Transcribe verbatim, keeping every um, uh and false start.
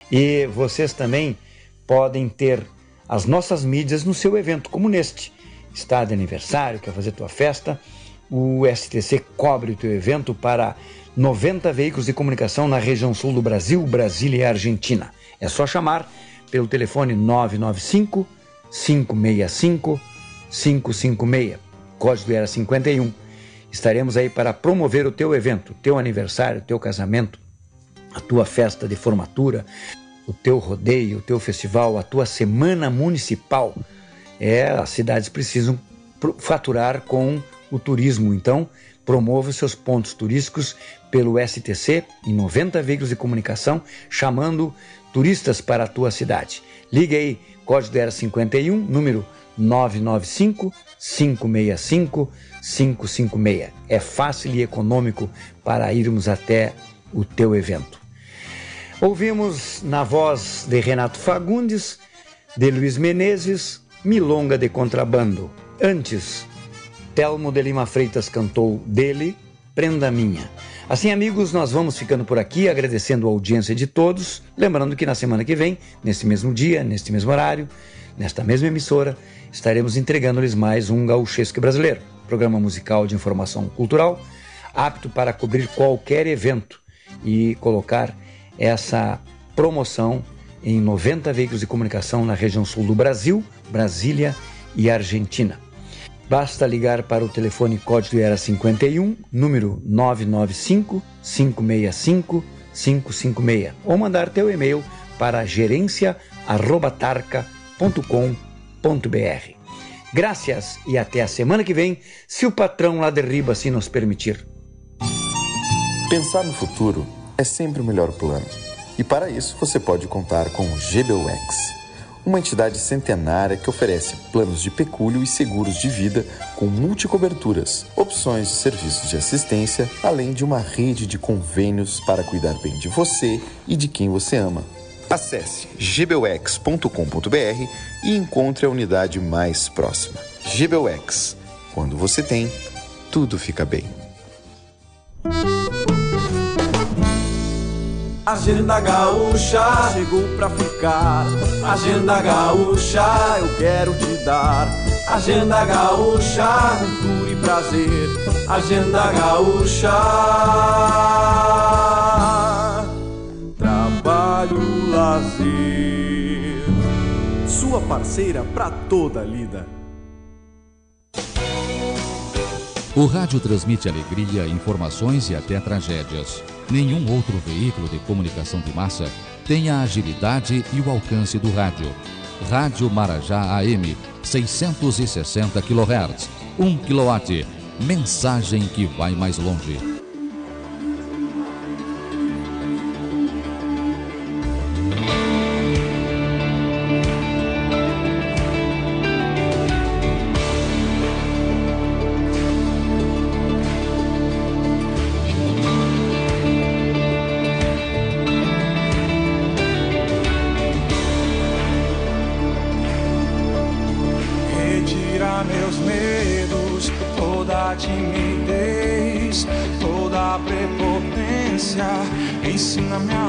E vocês também podem ter as nossas mídias no seu evento, como neste. Está de aniversário, quer fazer tua festa, o S T C cobre o teu evento para noventa veículos de comunicação na região sul do Brasil, Brasília e Argentina. É só chamar pelo telefone nove nove cinco, cinco seis cinco, cinco cinco seis, código era cinquenta e um. Estaremos aí para promover o teu evento, o teu aniversário, o teu casamento, a tua festa de formatura, o teu rodeio, o teu festival, a tua semana municipal. É, as cidades precisam faturar com o turismo, então promova os seus pontos turísticos pelo S T C em noventa veículos de comunicação, chamando turistas para a tua cidade. Ligue aí, código era cinquenta e um, número nove nove cinco, cinco seis cinco, cinco cinco seis. É fácil e econômico para irmos até o teu evento. Ouvimos na voz de Renato Fagundes, de Luiz Menezes, Milonga de Contrabando. Antes, Telmo de Lima Freitas cantou dele, Prenda Minha. Assim, amigos, nós vamos ficando por aqui, agradecendo a audiência de todos. Lembrando que na semana que vem, nesse mesmo dia, neste mesmo horário, nesta mesma emissora, estaremos entregando-lhes mais um Gauchesque Brasileiro, programa musical de informação cultural, apto para cobrir qualquer evento e colocar essa promoção em noventa veículos de comunicação na região sul do Brasil, Brasília e Argentina. Basta ligar para o telefone código era cinquenta e um, número nove nove cinco, cinco seis cinco, cinco cinco seis, ou mandar teu e-mail para gerência arroba tarca ponto com ponto br. Graças e até a semana que vem, se o patrão lá de riba assim nos permitir. Pensar no futuro é sempre o melhor plano. E para isso você pode contar com o G B U X, uma entidade centenária que oferece planos de pecúlio e seguros de vida com multicoberturas, opções de serviços de assistência, além de uma rede de convênios para cuidar bem de você e de quem você ama. Acesse g b u x ponto com ponto br e encontre a unidade mais próxima. G B U X. Quando você tem, tudo fica bem. Agenda Gaúcha chegou pra ficar. Agenda Gaúcha eu quero te dar. Agenda Gaúcha, cultura e prazer. Agenda Gaúcha, trabalho, lazer. Sua parceira pra toda a lida. O rádio transmite alegria, informações e até tragédias. Nenhum outro veículo de comunicação de massa tem a agilidade e o alcance do rádio. Rádio Marajá A M, seiscentos e sessenta quilohertz, um quilowatt. Mensagem que vai mais longe. Ensina-me a